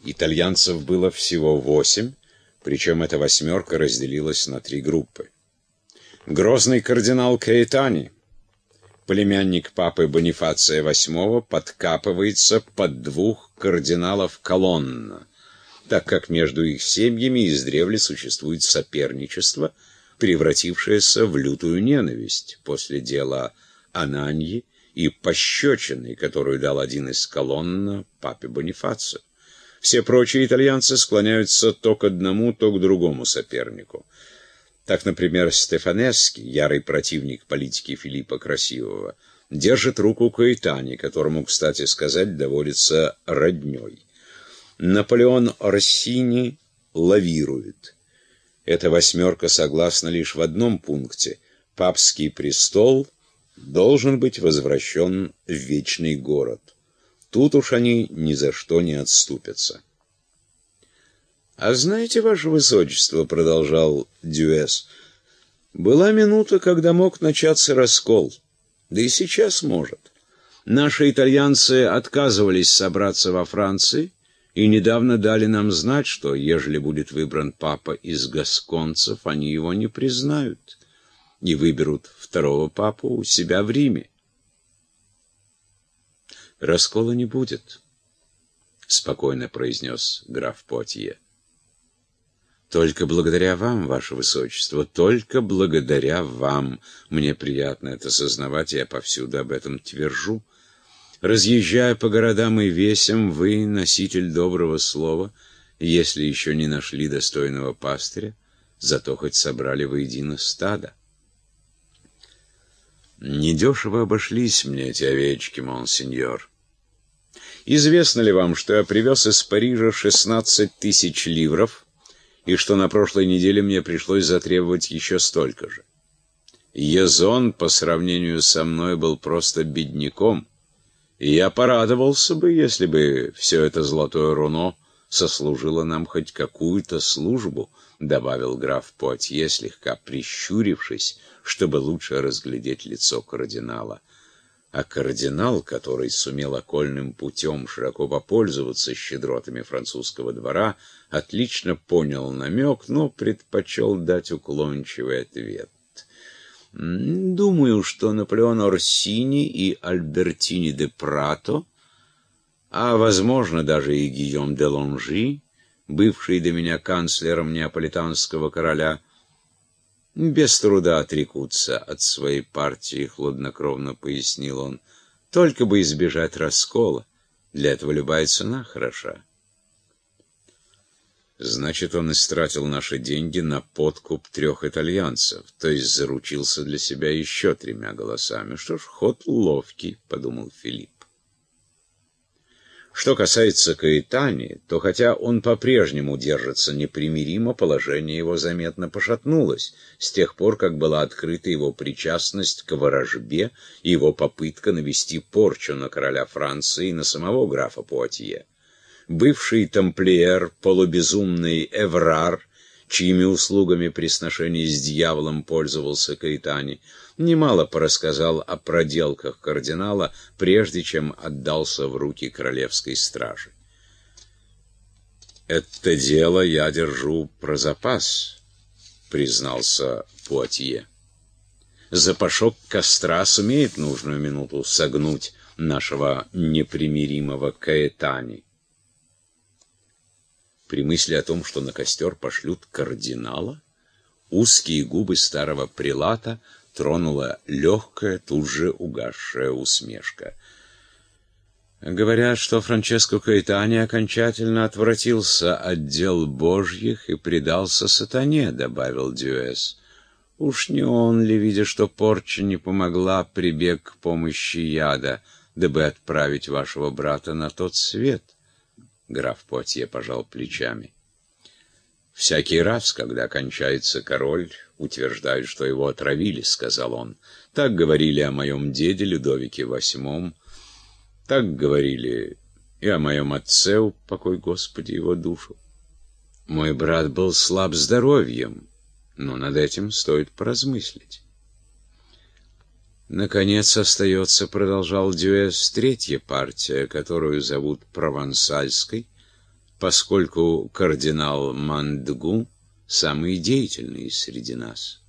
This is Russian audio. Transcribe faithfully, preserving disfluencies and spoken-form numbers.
Итальянцев было всего восемь, причем эта восьмерка разделилась на три группы. Грозный кардинал Каэтани, племянник папы Бонифация восьмого, подкапывается под двух кардиналов Колонна, так как между их семьями издревле существует соперничество, превратившееся в лютую ненависть после дела Ананьи и пощечины, которую дал один из Колонна папе Бонифацию. Все прочие итальянцы склоняются то к одному, то к другому сопернику. Так, например, Стефанески, ярый противник политики Филиппа Красивого, держит руку Каэтани, которому, кстати сказать, доводится роднёй. Наполеон Орсини лавирует. Эта восьмерка согласна лишь в одном пункте: папский престол должен быть возвращен в вечный город. Тут уж они ни за что не отступятся. «А знаете, ваше высочество, — продолжал Дюэс, — была минута, когда мог начаться раскол, да и сейчас может. Наши итальянцы отказывались собраться во Франции и недавно дали нам знать, что, ежели будет выбран папа из гасконцев, они его не признают и выберут второго папу у себя в Риме. «Раскола не будет», — спокойно произнес граф Пуатье. «Только благодаря вам, ваше высочество, только благодаря вам. Мне приятно это сознавать, я повсюду об этом твержу. Разъезжая по городам и весям, вы носитель доброго слова, если еще не нашли достойного пастыря, зато хоть собрали воедино стадо. Недешево обошлись мне эти овечки, монсеньор. Известно ли вам, что я привез из Парижа шестнадцать тысяч ливров, и что на прошлой неделе мне пришлось затребовать еще столько же? Язон по сравнению со мной был просто бедняком, и я порадовался бы, если бы все это золотое руно сослужило нам хоть какую-то службу, добавил граф Пуатье, слегка прищурившись, чтобы лучше разглядеть лицо кардинала. А кардинал, который сумел окольным путем широко попользоваться щедротами французского двора, отлично понял намек, но предпочел дать уклончивый ответ. Думаю, что Наполеон Орсини и Альбертини де Прато, а, возможно, даже и Гийом де Лонжи, бывший до меня канцлером неаполитанского короля, без труда отрекутся от своей партии, хладнокровно пояснил он, только бы избежать раскола. Для этого любая цена хороша. Значит, он истратил наши деньги на подкуп трех итальянцев, то есть заручился для себя еще тремя голосами. Что ж, ход ловкий, подумал Филипп. Что касается Каэтани, то хотя он по-прежнему держится непримиримо, положение его заметно пошатнулось с тех пор, как была открыта его причастность к ворожбе и его попытка навести порчу на короля Франции и на самого графа Пуатье. Бывший тамплиер, полубезумный Эврар, чьими услугами при сношении с дьяволом пользовался Каэтани, немало порассказал о проделках кардинала, прежде чем отдался в руки королевской стражи. «Это дело я держу про запас», — признался Пуатье. «Запашок костра сумеет нужную минуту согнуть нашего непримиримого Каэтани». При мысли о том, что на костер пошлют кардинала, узкие губы старого прелата тронула легкая, тут же угасшая усмешка. Говорят, что Франческо Каэтани окончательно отвратился от дел божьих и предался сатане, добавил Дюэс. Уж не он ли, видя, что порча не помогла, прибег к помощи яда, дабы отправить вашего брата на тот свет? Граф Пуатье пожал плечами. «Всякий раз, когда кончается король, утверждают, что его отравили», — сказал он. «Так говорили о моем деде Людовике восьмом, так говорили и о моем отце, упокой Господи его душу. Мой брат был слаб здоровьем, но над этим стоит поразмыслить». «Наконец остается, — продолжал Дюэс, — третья партия, которую зовут Провансальской, поскольку кардинал Мандгу самый деятельный среди нас.